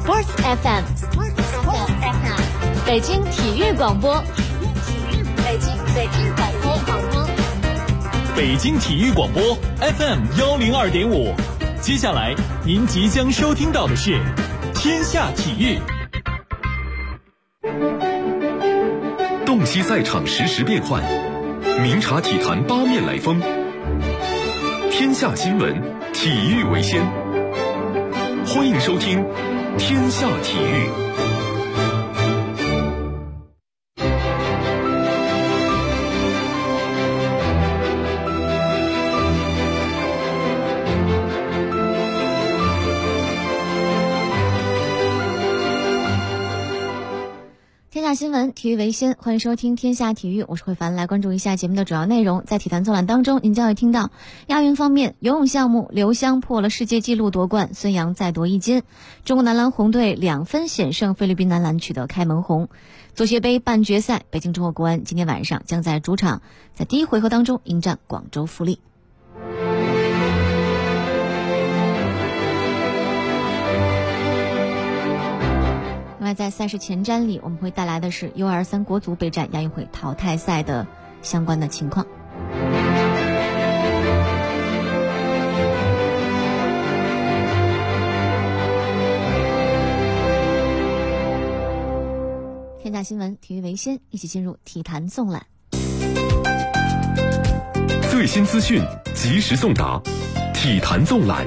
Sports FM， 北京体育广播，北京体育广播 FM102.5。接下来您即将收听到的是《天下体育》。 洞悉赛场实时变幻，明察体坛八面来风。天下新闻，体育为先。欢迎收听《天下体育》。 天下新闻，体育为先，欢迎收听天下体育，我是慧凡。来关注一下节目的主要内容。在体坛纵览当中，您将会听到亚运方面，游泳项目刘湘破了世界纪录夺冠，孙杨再夺1金。中国男篮红队2分险胜菲律宾男篮，取得开门红。足协杯半决赛，北京中国国安今天晚上将在主场在第1回合当中迎战广州富力。另外，在赛事前瞻里，我们会带来的是 U23 国足备战亚运会淘汰赛的相关的情况。天下新闻，体育为先，一起进入体坛纵览。 最新资讯，及时送达，体坛纵览。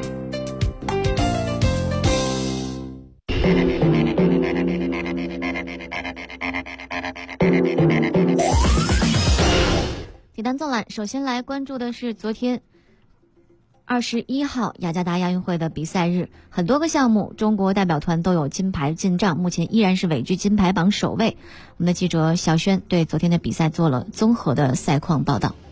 体坛纵览，首先来关注的是昨天21号雅加达亚运会的比赛日，很多个项目中国代表团都有金牌进账，目前依然是位居金牌榜首位。我们的记者小轩对昨天的比赛做了综合的赛况报道。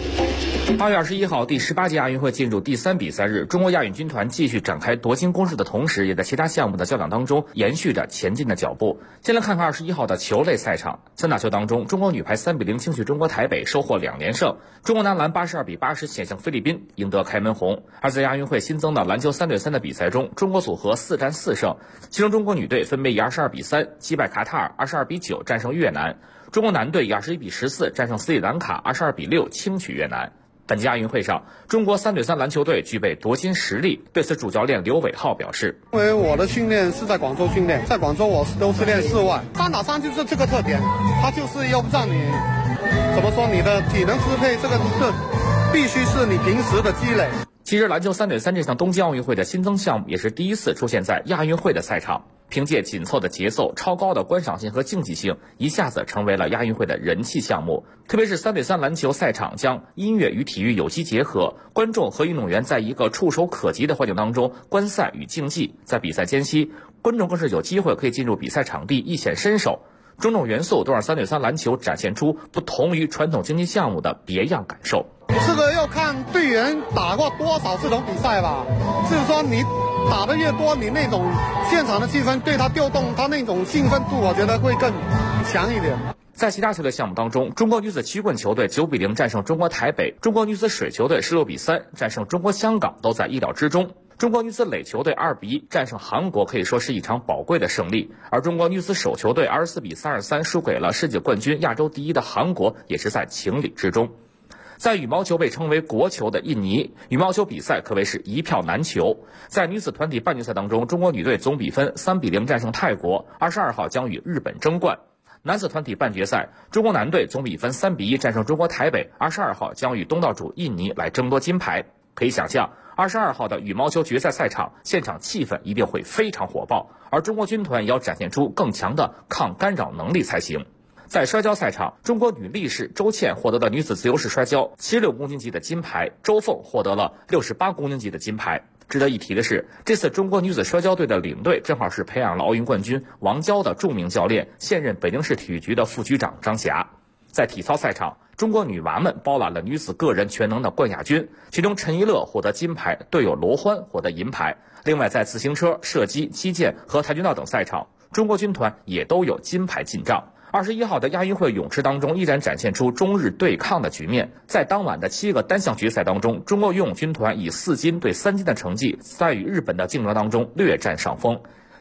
8月21号，第18届亚运会进入第3比赛日，中国亚运军团继续展开夺金攻势的同时，也在其他项目的较量当中延续着前进的脚步。先来看看21号的球类赛场，三打球当中，中国女排3比0轻取中国台北，收获2连胜；中国男篮82比80险胜菲律宾，赢得开门红。而在亚运会新增的篮球3对3的比赛中，中国组合4战4胜，其中中国女队分别以22比3击败卡塔尔，22比9战胜越南；中国男队以21比14战胜斯里兰卡，22比6轻取越南。本届亚运会上，中国3对3篮球队具备夺金实力。对此，主教练刘伟浩表示：“ 因为我的训练是在广州训练，在广州我都是练室外，3打3就是这个特点，它就是要让你怎么说，你的体能支配这个必须是你平时的积累。” 其实，篮球3对3这项东京奥运会的新增项目也是第一次出现在亚运会的赛场。凭借紧凑的节奏、超高的观赏性和竞技性，一下子成为了亚运会的人气项目。特别是3对3篮球赛场将音乐与体育有机结合，观众和运动员在一个触手可及的环境当中观赛与竞技。在比赛间隙，观众更是有机会可以进入比赛场地一显身手。种种元素都让3对3篮球展现出不同于传统竞技项目的别样感受。 这个要看队员打过多少这种比赛吧，就是说你打得越多，你那种现场的气氛对他调动，他那种兴奋度，我觉得会更强一点。 在其他球队项目当中，中国女子曲棍球队9比0战胜中国台北，中国女子水球队16比3战胜中国香港，都在意料之中。中国女子垒球队2比1战胜韩国，可以说是一场宝贵的胜利。而中国女子手球队24比33输给了世界冠军、亚洲第1的韩国，也是在情理之中。在羽毛球被称为国球的印尼，羽毛球比赛可谓是一票难求。在女子团体半决赛当中，中国女队总比分3比0战胜泰国，22号将与日本争冠。男子团体半决赛，中国男队总比分3比1战胜中国台北，22号将与东道主印尼来争夺金牌。可以想象，22号的羽毛球决赛赛场，现场气氛一定会非常火爆，而中国军团也要展现出更强的抗干扰能力才行。在摔跤赛场，中国女力士周倩获得了女子自由式摔跤76公斤级的金牌，周凤获得了68公斤级的金牌。值得一提的是，这次中国女子摔跤队的领队正好是培养了奥运冠军王娇的著名教练，现任北京市体育局的副局长张霞。在体操赛场，中国女娃们包揽了女子个人全能的冠亚军，其中陈一乐获得金牌，队友罗欢获得银牌。另外，在自行车、射击、击剑和跆拳道等赛场，中国军团也都有金牌进账。21号的亚运会泳池当中依然展现出中日对抗的局面。在当晚的7个单项决赛当中，中国游泳军团以4金对3金的成绩，在与日本的竞争当中略占上风。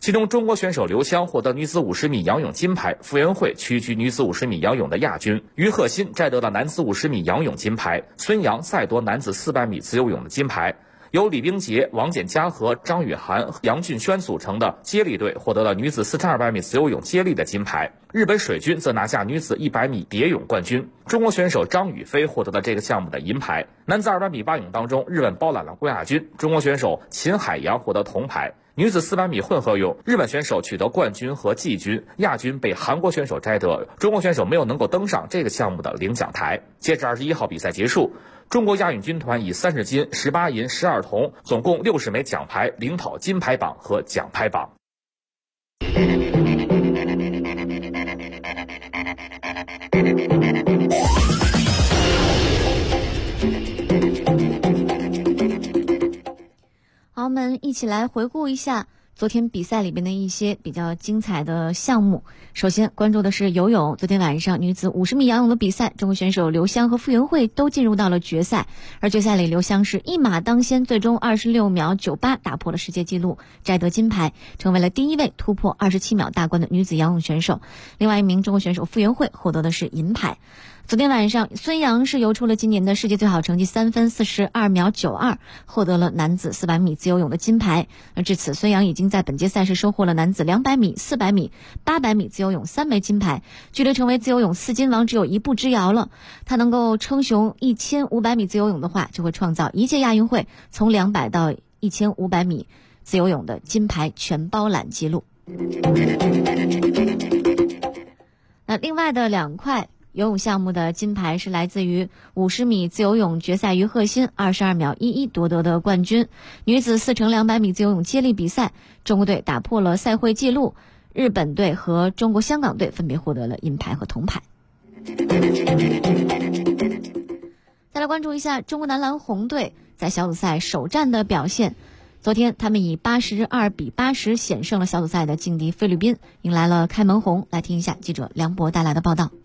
其中中国选手刘湘获得女子50米仰泳金牌，傅园慧屈居女子50米仰泳的亚军，于鹤新摘得了男子50米仰泳金牌，孙杨再夺男子400米自由泳的金牌。由李冰洁、王简嘉和张雨涵、杨俊轩组成的接力队获得了女子4200米自由泳接力的金牌。日本水军则拿下女子100米蝶泳冠军。中国选手张雨霏获得了这个项目的银牌。男子200米蛙泳当中，日本包揽了亚军，中国选手秦海洋获得铜牌。女子400米混合泳，日本选手取得冠军和季军，亚军被韩国选手摘得，中国选手没有能够登上这个项目的领奖台。截至21号比赛结束，中国亚运军团以30金、18银、12铜，总共60枚奖牌领跑金牌榜和奖牌榜。 好，我们一起来回顾一下昨天比赛里边的一些比较精彩的项目。首先关注的是游泳，昨天晚上女子50米仰泳的比赛，中国选手刘湘和傅园慧都进入到了决赛，而决赛里刘湘是一马当先，最终26秒98打破了世界纪录，摘得金牌，成为了第一位突破27秒大关的女子仰泳选手。另外一名中国选手傅园慧获得的是银牌。昨天晚上，孙杨是游出了今年的世界最好成绩3分42秒92，获得了男子400米自由泳的金牌。而至此，孙杨已经在本届赛事收获了男子200米、400米、800米自由泳3枚金牌，距离成为自由泳4金王只有一步之遥了。他能够称雄1500米自由泳的话，就会创造一届亚运会从200到1500米自由泳的金牌全包揽纪录。那另外的2块游泳项目的金牌是来自于50米自由泳决赛，于鹤新22秒11夺得的冠军。女子4乘200米自由泳接力比赛，中国队打破了赛会纪录，日本队和中国香港队分别获得了银牌和铜牌。再来关注一下中国男篮红队在小组赛首战的表现。昨天他们以82比80险胜了小组赛的劲敌菲律宾，迎来了开门红。来听一下记者梁博带来的报道。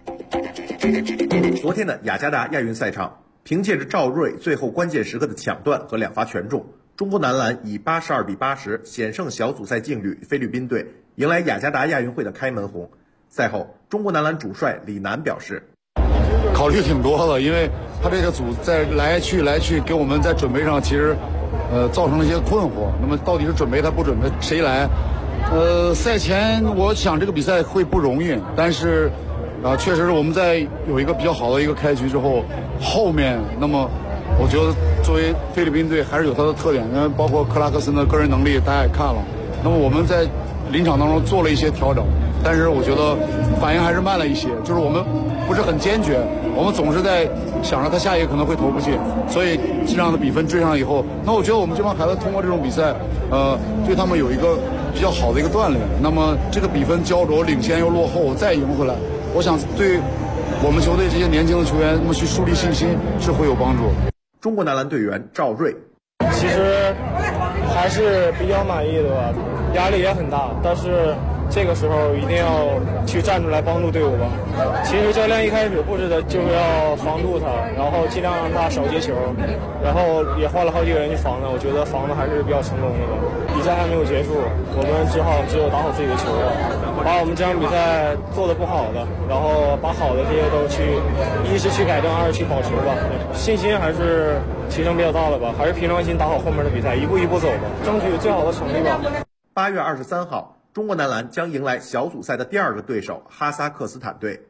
昨天的雅加达亚运赛场，凭借着赵睿最后关键时刻的抢断和2发全中，中国男篮以82比80险胜小组赛劲旅菲律宾队，迎来雅加达亚运会的开门红。赛后，中国男篮主帅李楠表示， 考虑挺多的，因为他这个组在来去给我们在准备上其实造成了一些困惑。那么到底是准备他不准备谁来？赛前我想这个比赛会不容易，但是确实是我们在有一个比较好的一个开局之后，后面那么我觉得作为菲律宾队还是有它的特点，包括克拉克森的个人能力大家也看了。那么我们在临场当中做了一些调整，但是我觉得反应还是慢了一些，就是我们不是很坚决，我们总是在想着他下一个可能会投不进，所以这样的比分追上以后，那我觉得我们这帮孩子通过这种比赛对他们有一个比较好的一个锻炼。那么这个比分焦灼，领先又落后再赢回来，我想对我们球队这些年轻的球员那么去树立信心是会有帮助。 中国男篮队员赵睿， 其实还是比较满意的吧，压力也很大，但是这个时候一定要去站出来帮助队伍吧。其实教练一开始布置的就是要防住他，然后尽量让他少接球，然后也换了好几个人去防他，我觉得防的还是比较成功的吧。比赛还没有结束，我们只有打好自己的球了，把我们这场比赛做的不好的，然后把好的这些都去，一是去改正，二是去保持吧。信心还是提升比较大了吧，还是平常心打好后面的比赛，一步一步走吧，争取最好的成绩吧。 8月23号，中国男篮将迎来小组赛的第2个对手哈萨克斯坦队。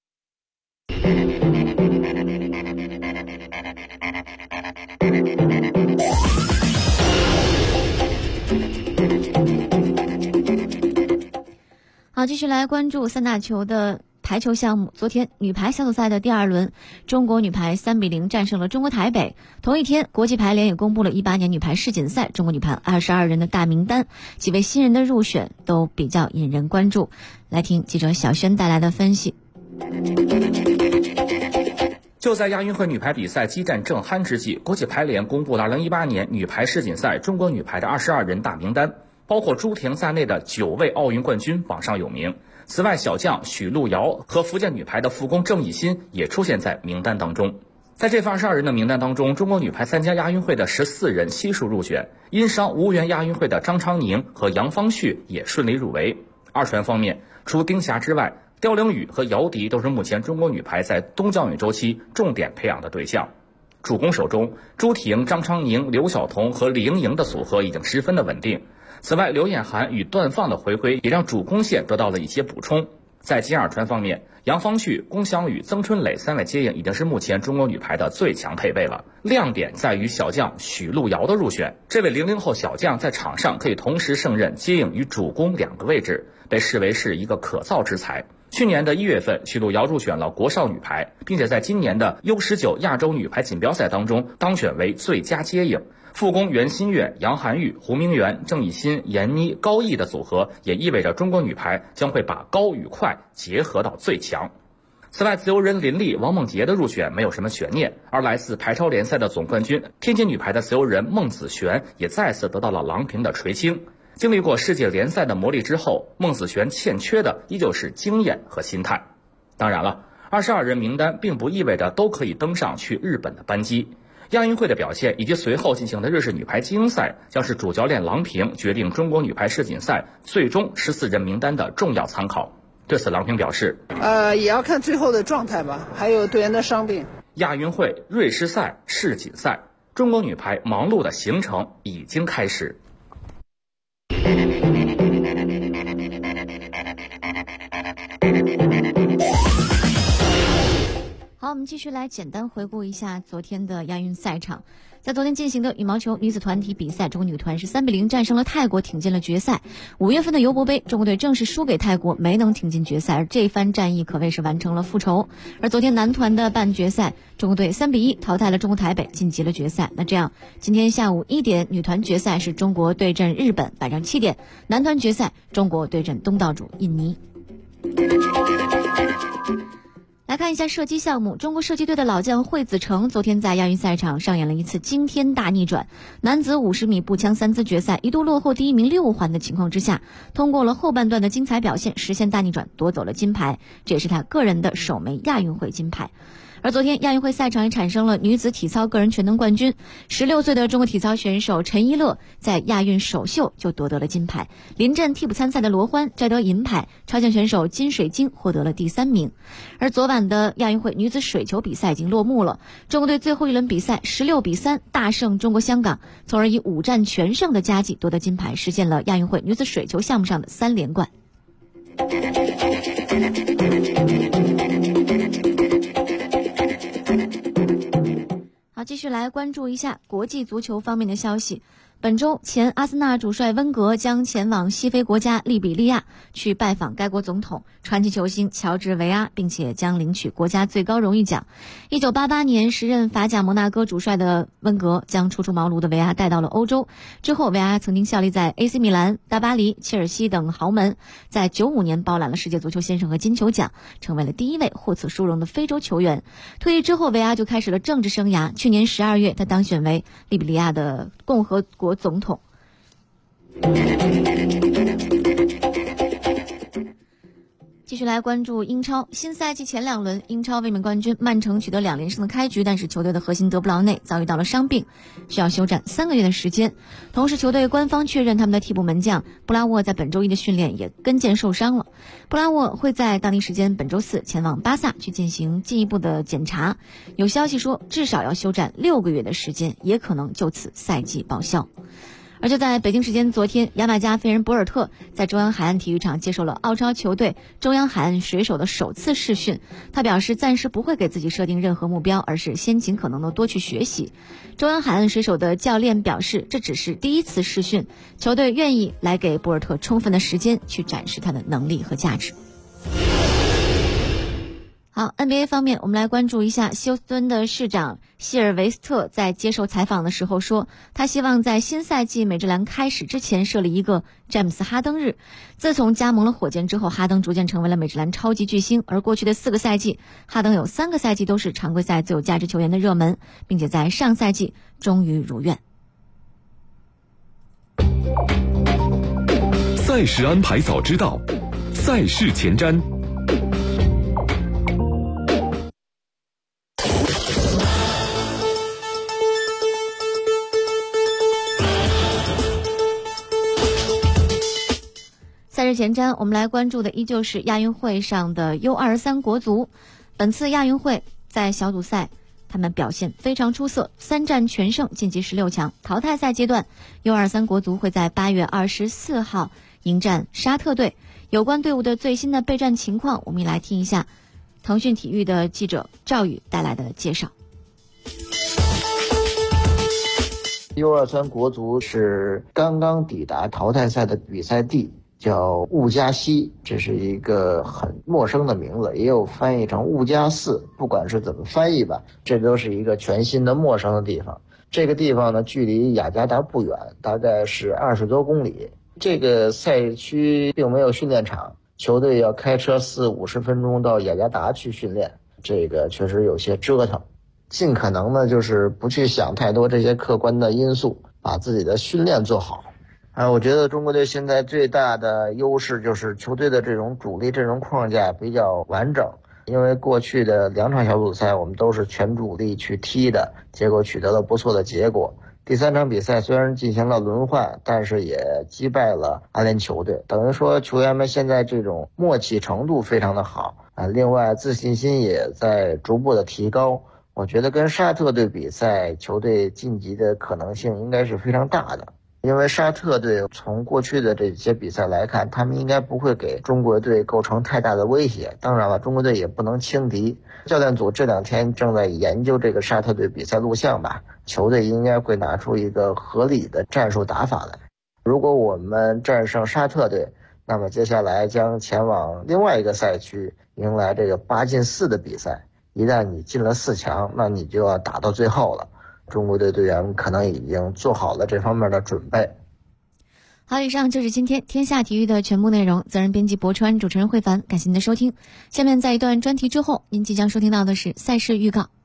好，继续来关注三大球的排球项目。昨天女排小组赛的第2轮，中国女排3比0战胜了中国台北。同一天，国际排联也公布了18年女排世锦赛中国女排22人的大名单，几位新人的入选都比较引人关注。来听记者小轩带来的分析。 就在亚运会女排比赛激战正酣之际，国际排联公布了2018年女排世锦赛中国女排的22人大名单，包括朱婷在内的9位奥运冠军榜上有名。此外，小将许璐瑶和福建女排的副攻郑义欣也出现在名单当中。 在这份22人的名单当中，中国女排参加亚运会的14人悉数入选，因伤无缘亚运会的张昌宁和杨方旭也顺利入围。二传方面，除丁霞之外，刁玲雨和姚迪都是目前中国女排在冬降运周期重点培养的对象。主攻手中，朱婷、张昌宁、刘晓彤和李盈莹的组合已经十分的稳定。此外，刘晏涵与段放的回归也让主攻线得到了一些补充。在金二传方面，杨方旭、龚翔宇、曾春蕾3位接应已经是目前中国女排的最强配备了。亮点在于小将许璐瑶的入选，这位00后小将在场上可以同时胜任接应与主攻2个位置，被视为是一个可造之才。去年的1月份，许璐瑶入选了国少女排，并且在今年的 U19 亚洲女排锦标赛当中当选为最佳接应。副攻袁心玥、杨涵玉、胡明媛、郑以欣、闫妮、高毅的组合，也意味着中国女排将会把高与快结合到最强。此外，自由人林丽、王梦洁的入选没有什么悬念，而来自排超联赛的总冠军天津女排的自由人孟子璇也再次得到了郎平的垂青。经历过世界联赛的磨砺之后，孟子璇欠缺的依旧是经验和心态。当然了，22人名单并不意味着都可以登上去日本的班机。亚运会的表现以及随后进行的日式女排精英赛，将是主教练郎平决定中国女排世锦赛最终14人名单的重要参考。对此，郎平表示， 也要看最后的状态吧，还有队员的伤病。 亚运会、瑞士赛、世锦赛，中国女排忙碌的行程已经开始。 好，我们继续来简单回顾一下昨天的亚运赛场。在昨天进行的羽毛球女子团体比赛，中国女团是3比0战胜了泰国，挺进了决赛。5月份的尤伯杯，中国队正式输给泰国，没能挺进决赛，而这番战役可谓是完成了复仇。而昨天男团的半决赛，中国队3比1淘汰了中国台北，晋级了决赛。那这样，今天下午1点，女团决赛是中国对阵日本；晚上7点，男团决赛中国对阵东道主印尼。来看一下射击项目，中国射击队的老将惠子成昨天在亚运赛场上演了一次惊天大逆转。男子50米步枪3姿决赛，一度落后第1名6环的情况之下，通过了后半段的精彩表现，实现大逆转，夺走了金牌，这也是他个人的首枚亚运会金牌。而昨天亚运会赛场也产生了女子体操个人全能冠军，16岁的中国体操选手陈一乐在亚运首秀就夺得了金牌，临阵替补参赛的罗欢摘得银牌，超强选手金水晶获得了第3名。而昨晚的亚运会女子水球比赛已经落幕了，中国队最后一轮比赛16比3大胜中国香港，从而以5战全胜的佳绩夺得金牌，实现了亚运会女子水球项目上的3连冠。好，继续来关注一下国际足球方面的消息。本周前阿森纳主帅温格将前往西非国家利比利亚去拜访该国总统传奇球星乔治维阿，并且将领取国家最高荣誉奖。1988年时任法甲摩纳哥主帅的温格将初出茅庐的维阿带到了欧洲，之后维阿曾经效力在 AC 米兰、大巴黎、切尔西等豪门，在95年包揽了世界足球先生和金球奖，成为了第一位获此殊荣的非洲球员。退役之后，维阿就开始了政治生涯，去年12月他当选为利比利亚的共和国总统。继续来关注英超，新赛季前2轮，英超卫冕冠军曼城取得2连胜的开局，但是球队的核心德布劳内遭遇到了伤病，需要休战3个月的时间。同时，球队官方确认他们的替补门将布拉沃在本周1的训练也跟腱受伤了。布拉沃会在当地时间本周4前往巴萨去进行进一步的检查，有消息说至少要休战6个月的时间，也可能就此赛季报销。而就在北京时间昨天，牙买加飞人博尔特在中央海岸体育场接受了澳超球队中央海岸水手的首次试训。他表示暂时不会给自己设定任何目标，而是先尽可能的多去学习。中央海岸水手的教练表示，这只是第1次试训，球队愿意来给博尔特充分的时间去展示他的能力和价值。好 ，NBA 方面，我们来关注一下休斯敦的市长希尔维斯特在接受采访的时候说，他希望在新赛季美职篮开始之前设立一个詹姆斯哈登日。自从加盟了火箭之后，哈登逐渐成为了美职篮超级巨星，而过去的4个赛季，哈登有3个赛季都是常规赛最有价值球员的热门，并且在上赛季终于如愿。 赛事安排早知道，赛事前瞻。 日前瞻，我们来关注的依旧是亚运会上的 U23 国足。本次亚运会在小组赛他们表现非常出色，3战全胜晋级16强。淘汰赛阶段 U23 国足会在8月24号迎战沙特队。有关队伍的最新的备战情况，我们也来听一下腾讯体育的记者赵宇带来的介绍。 U23 国足是刚刚抵达淘汰赛的比赛地，叫兀加西，这是一个很陌生的名字，也有翻译成兀加寺，不管是怎么翻译吧，这都是一个全新的陌生的地方。这个地方呢，距离雅加达不远，大概是20多公里。这个赛区并没有训练场，球队要开车40-50分钟到雅加达去训练，这个确实有些折腾。尽可能呢，就是不去想太多这些客观的因素，把自己的训练做好。我觉得中国队现在最大的优势就是球队的这种主力阵容框架比较完整，因为过去的2场小组赛我们都是全主力去踢的，结果取得了不错的结果。第3场比赛虽然进行了轮换，但是也击败了阿联酋队，等于说球员们现在这种默契程度非常的好另外自信心也在逐步的提高。我觉得跟沙特队比赛，球队晋级的可能性应该是非常大的，因为沙特队从过去的这些比赛来看，他们应该不会给中国队构成太大的威胁。当然了，中国队也不能轻敌。教练组这2天正在研究这个沙特队比赛录像吧，球队应该会拿出一个合理的战术打法来。如果我们战胜沙特队，那么接下来将前往另外一个赛区，迎来这个8进4的比赛。一旦你进了4强，那你就要打到最后了。中国队队员可能已经做好了这方面的准备。 好，以上就是今天天下体育的全部内容。责任编辑博川，主持人慧凡，感谢您的收听。下面在一段专题之后，您即将收听到的是赛事预告。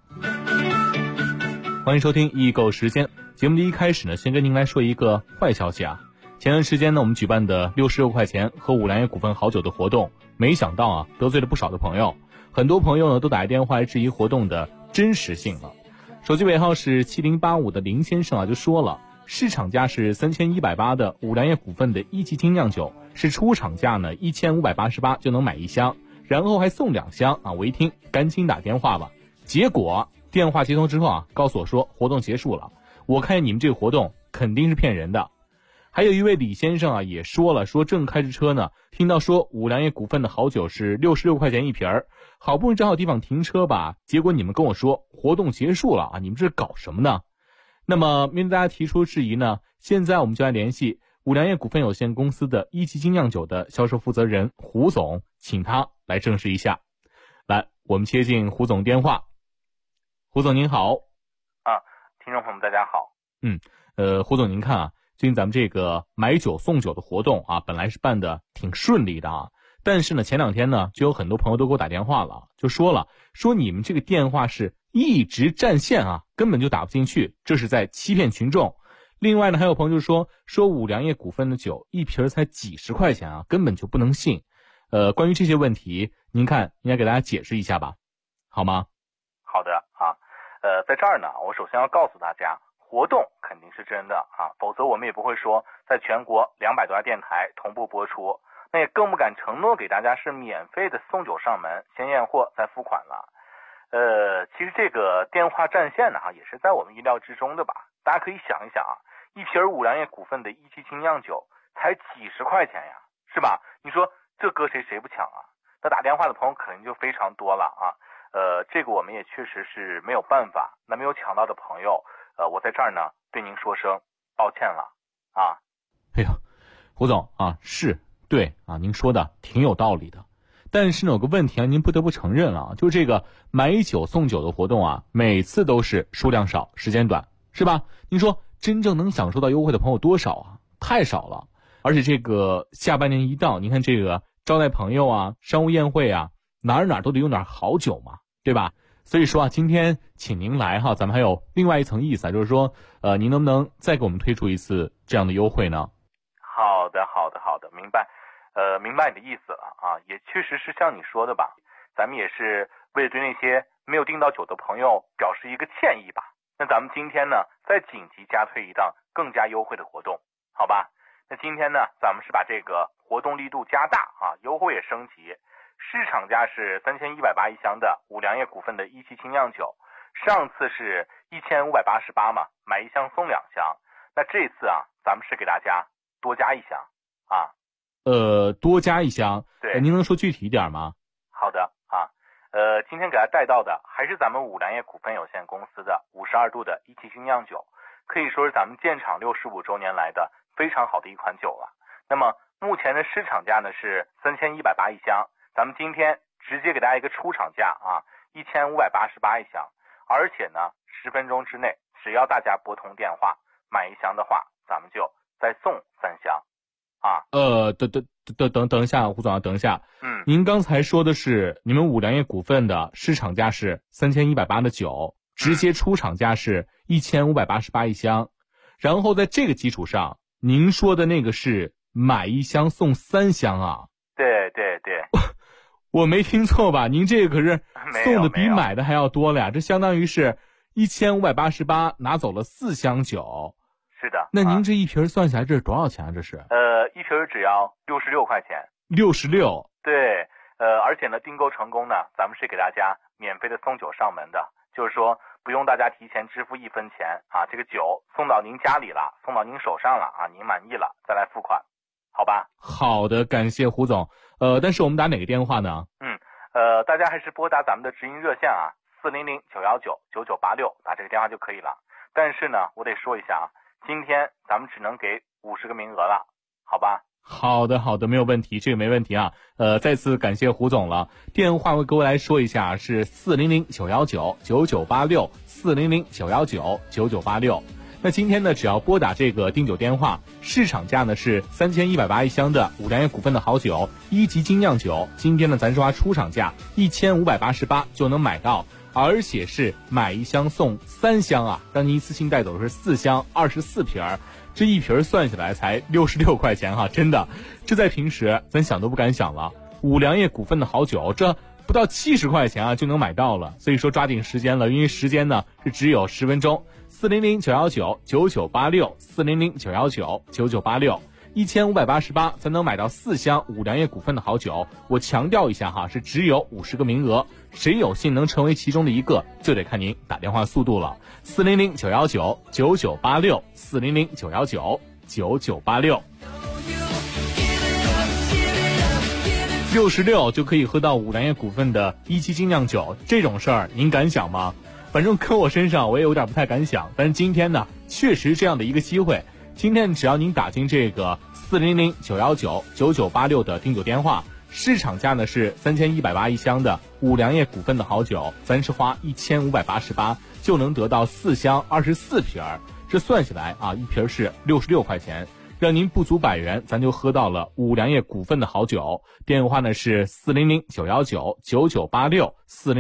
欢迎收听易购时间。节目的一开始呢，先跟您来说一个坏消息啊。前段时间呢，我们举办的66块钱喝五粮液股份好酒的活动，没想到得罪了不少的朋友。很多朋友呢都打电话来质疑活动的真实性了。手机尾号是7085的林先生就说了，市场价是3180的五粮液股份的1级精酿酒，是出厂价呢1588就能买1箱，然后还送2箱我一听赶紧打电话吧。结果电话接通之后告诉我说活动结束了，我看见你们这个活动肯定是骗人的。还有一位李先生也说了，说正开着车呢，听到说五粮液股份的好酒是66块钱一瓶儿，好不容易找好地方停车吧，结果你们跟我说活动结束了你们这是搞什么呢？那么面对大家提出质疑呢，现在我们就来联系五粮液股份有限公司的1级精酿酒的销售负责人胡总，请他来证实一下。来，我们接进胡总电话。胡总您好。 听众朋友们大家好。 胡总您看最近咱们这个买酒送酒的活动本来是办的挺顺利的但是呢前2天呢就有很多朋友都给我打电话了，就说你们这个电话是一直占线根本就打不进去，这是在欺骗群众。另外呢还有朋友就说五粮液股份的酒一瓶才几十块钱根本就不能信。关于这些问题您看应该给大家解释一下吧，好吗？ 好的在这儿呢我首先要告诉大家，活动肯定是真的否则我们也不会说在全国200多家电台同步播出，那也更不敢承诺给大家是免费的送酒上门，先验货再付款了。其实这个电话占线呢也是在我们意料之中的吧。大家可以想一想一瓶五粮液股份的1级精酿酒才几十块钱呀，是吧？你说这搁谁不抢那打电话的朋友肯定就非常多了这个我们也确实是没有办法。那没有抢到的朋友我在这儿呢对您说声抱歉了哎呦，胡总是对您说的挺有道理的。但是呢有个问题您不得不承认就是这个买酒送酒的活动每次都是数量少时间短，是吧？您说真正能享受到优惠的朋友多少太少了。而且这个下半年一到，您看这个招待朋友商务宴会哪儿都得用点好酒嘛，对吧？所以说今天请您来咱们还有另外一层意思就是说您能不能再给我们推出一次这样的优惠呢？ 好的，明白。明白你的意思了也确实是像你说的吧，咱们也是为了对那些没有订到酒的朋友表示一个歉意吧。那咱们今天呢再紧急加推一档更加优惠的活动，好吧？那今天呢咱们是把这个活活动力度加大啊，优惠也升级。市场价是3180一箱的五粮液股份的17精酿酒，上次是1588嘛，买一箱送2箱。那这次啊，咱们是给大家多加一箱啊。 多加一箱。 对， 您能说具体一点吗？ 好的啊，今天给大家带到的还是咱们五粮液股份有限公司的52度的17精酿酒，可以说是咱们建厂65周年来的非常好的一款酒了。那么目前的市场价呢是3180一箱，咱们今天直接给大家一个出厂价啊，1588一箱，而且呢10分钟之内，只要大家拨通电话买一箱的话，咱们就再送3箱啊。 等一下，胡总，等一下。您刚才说的是你们五粮液股份的市场价是3180的酒，直接出厂价是1588一箱，然后在这个基础上，您说的那个是买一箱送3箱啊？ 对对对， 我没听错吧？您这个可是送的比买的还要多了呀，这相当于是1588拿走了4箱酒。 是的。 那您这一瓶算下来这是多少钱啊？这是一瓶只要66块钱。 66。 对，而且呢订购成功呢，咱们是给大家免费的送酒上门的，就是说不用大家提前支付1分钱啊，这个酒送到您家里了，送到您手上了啊，您满意了再来付款，好吧？ 好的，感谢胡总。但是我们打哪个电话呢？ 大家还是拨打咱们的直营热线啊，400-919-9986，打这个电话就可以了。但是呢，我得说一下啊，今天咱们只能给50个名额了，好吧？ 好的，没有问题，这个没问题啊。再次感谢胡总了。电话我各位来说一下，是400-919-9986 400-919-9986。那今天呢，只要拨打这个订酒电话，市场价呢是3180一箱的五粮液股份的好酒1级精酿酒，今天呢咱说出厂价1588就能买到，而且是买一箱送3箱啊，让您一次性带走的是4箱24瓶，这一瓶算下来才66块钱哈，真的，这在平时咱想都不敢想了。五粮液股份的好酒，这不到70块钱啊就能买到了，所以说抓紧时间了，因为时间呢是只有10分钟。400-919-9986 400-919-9986 1588才能买到4箱五粮液股份的好酒。我强调一下哈，是只有50个名额，谁有幸能成为其中的一个，就得看您打电话速度了。400-919-9986 400-919-9986 66就可以喝到五粮液股份的1期精酿酒，这种事儿您敢想吗？反正搁我身上我也有点不太敢想，但是今天呢确实这样的一个机会。今天只要您打进这个400-919-9986的订酒电话，市场价呢是3180一箱的五粮液股份的好酒，咱是花1588就能得到4箱24瓶，这算下来啊，一瓶是66块钱，让您不足100元，咱就喝到了五粮液股份的好酒。电话呢是400-919-9986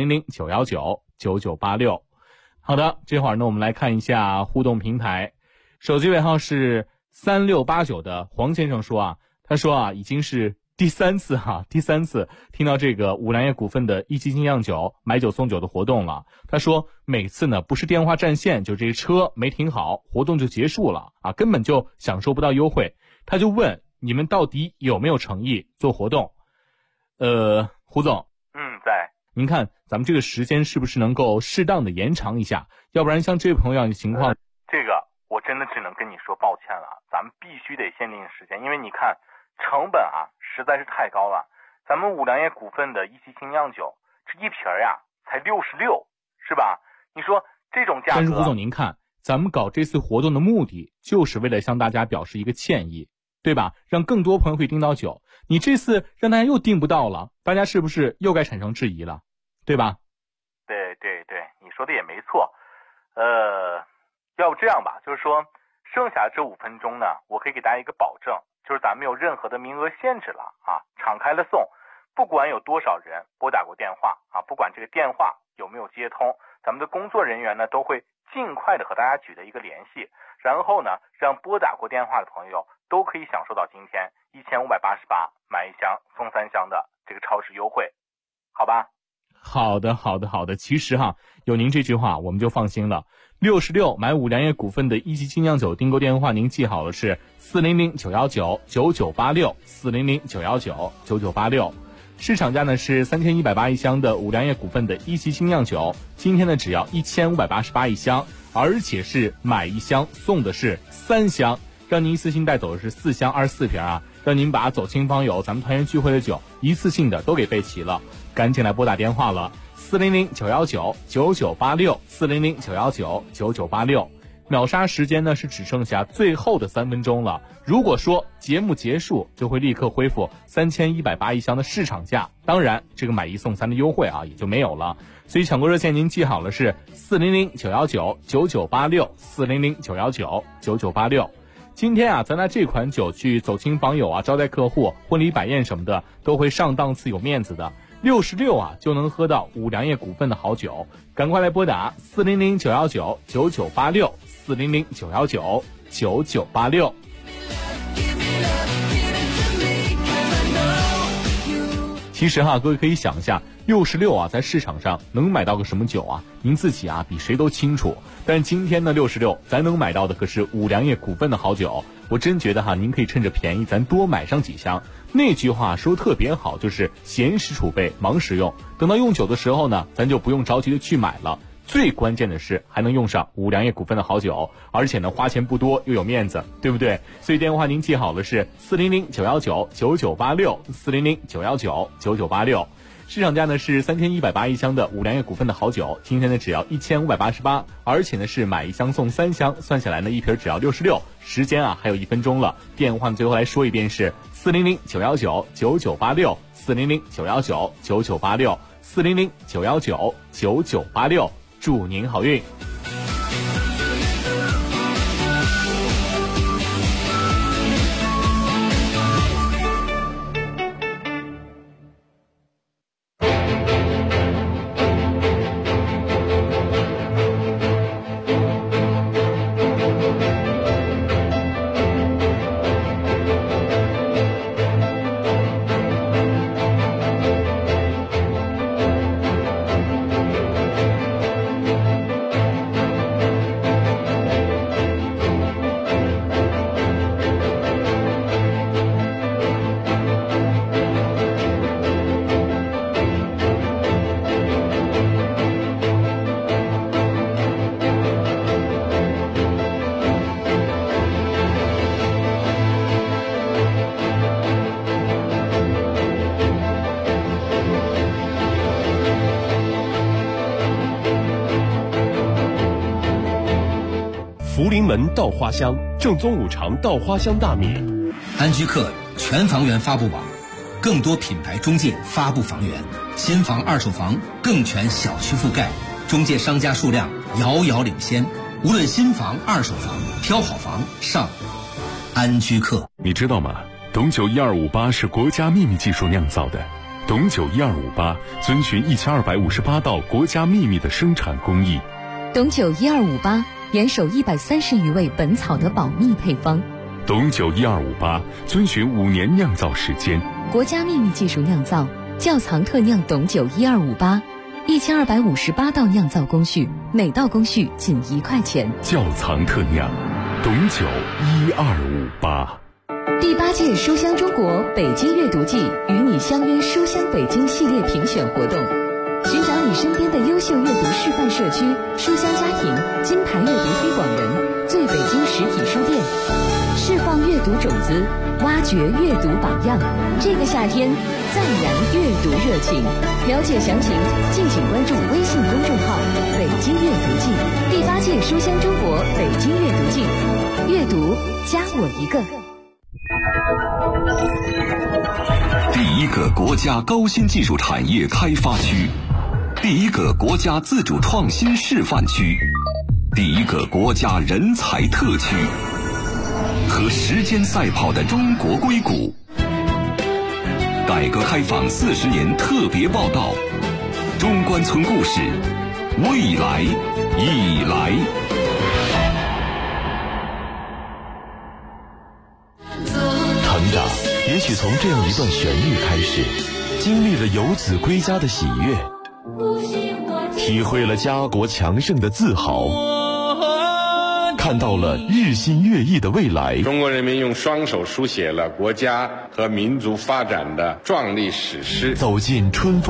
400-919-9986。好的，这会儿呢我们来看一下互动平台，手机尾号是3689的黄先生说啊，他说啊，已经是第三次听到这个五粮液股份的1期精酿酒买酒送酒的活动了。他说每次呢不是电话占线，就这车没停好，活动就结束了啊，根本就享受不到优惠。他就问你们到底有没有诚意做活动？胡总， 在。 您看咱们这个时间是不是能够适当的延长一下？要不然像这位朋友的情况， 这个我真的只能跟你说抱歉了，咱们必须得限定时间，因为你看成本啊实在是太高了。咱们五粮液股份的1期精酿酒，这一瓶呀才66，是吧？你说这种价格。 但是胡总您看，咱们搞这次活动的目的就是为了向大家表示一个歉意，对吧？让更多朋友可以订到酒。你这次让大家又订不到了，大家是不是又该产生质疑了，对吧？ 对，你说的也没错。要不这样吧，就是说剩下这5分钟呢，我可以给大家一个保证，就是咱没有任何的名额限制了啊，敞开了送，不管有多少人拨打过电话啊，不管这个电话有没有接通，咱们的工作人员呢都会尽快的和大家取得一个联系，然后呢让拨打过电话的朋友都可以享受到今天1588买1箱送3箱的这个超值优惠，好吧？ 好的。其实哈，有您这句话我们就放心了。 66买5粮液股份的一级精酿酒订购电话您记好了是400-919-9986，400-919-9986。市场价呢是3180一箱的5粮液股份的一级精酿酒，今天呢只要1588一箱，而且是买1箱送的是3箱，让您一次性带走的是4箱24瓶啊，让您把走亲访友咱们团圆聚会的酒一次性的都给备齐了，赶紧来拨打电话了，400-919-9986，400-919-9986。秒杀时间呢是只剩下最后的3分钟了，如果说节目结束就会立刻恢复3180一箱的市场价，当然这个买1送3的优惠啊也就没有了，所以抢购热线您记好了是400-919-9986，400-919-9986。今天啊咱拿这款酒去走亲访友啊，招待客户，婚礼摆宴什么的都会上档次有面子的，66啊就能喝到5粮液股份的好酒，赶快来拨打400-919-9986，400-919-9986。其实各位可以想一下，66啊在市场上能买到个什么酒啊？您自己比谁都清楚。但今天呢66咱能买到的可是5粮液股份的好酒，我真觉得您可以趁着便宜咱多买上几箱。那句话说特别好，就是闲时储备忙时用，等到用酒的时候呢咱就不用着急的去买了，最关键的是还能用上5粮液股份的好酒，而且呢花钱不多又有面子，对不对？所以电话您记好了是400-919-9986，400-919-9986。市场价呢是3180一箱的5粮液股份的好酒，今天呢只要1588，而且呢是买1箱送3箱，算下来呢一瓶只要66，时间还有1分钟了。电话最后来说一遍是400-919-9986，400-919-9986，400-919-9986，祝您好运。 福临门稻花香，正宗五常稻花香大米。 安居客全房源发布网，更多品牌中介发布房源，新房二手房更全小区覆盖，中介商家数量遥遥领先。无论新房二手房，挑好房上安居客。 你知道吗？董酒1258是国家秘密技术酿造的。董酒1258遵循1258道国家秘密的生产工艺。 董酒1258严守130余味本草的保密配方。 董酒1258遵循5年酿造时间， 国家秘密技术酿造，窖藏特酿董酒1258，1258道酿造工序，每道工序仅1块钱。 窖藏特酿，董酒1258。 第8届书香中国北京阅读季与你相约书香北京系列评选活动，寻找你身边的优秀阅读示范社区、书香家庭、金牌阅读推广人、最北京实体书店，释放阅读种子，挖掘阅读榜样。这个夏天，再燃阅读热情。了解详情，敬请关注微信公众号“北京阅读季”。第8届书香中国北京阅读季，阅读加我一个。 第1个国家高新技术产业开发区，第1个国家自主创新示范区，第1个国家人才特区，和时间赛跑的中国硅谷。改革开放40年特别报道，中关村故事，未来已来。 成长也许从这样一段旋律开始，经历了游子归家的喜悦，体会了家国强盛的自豪， 看到了日新月异的未来。 中国人民用双手书写了国家和民族发展的壮丽史诗。 走进春风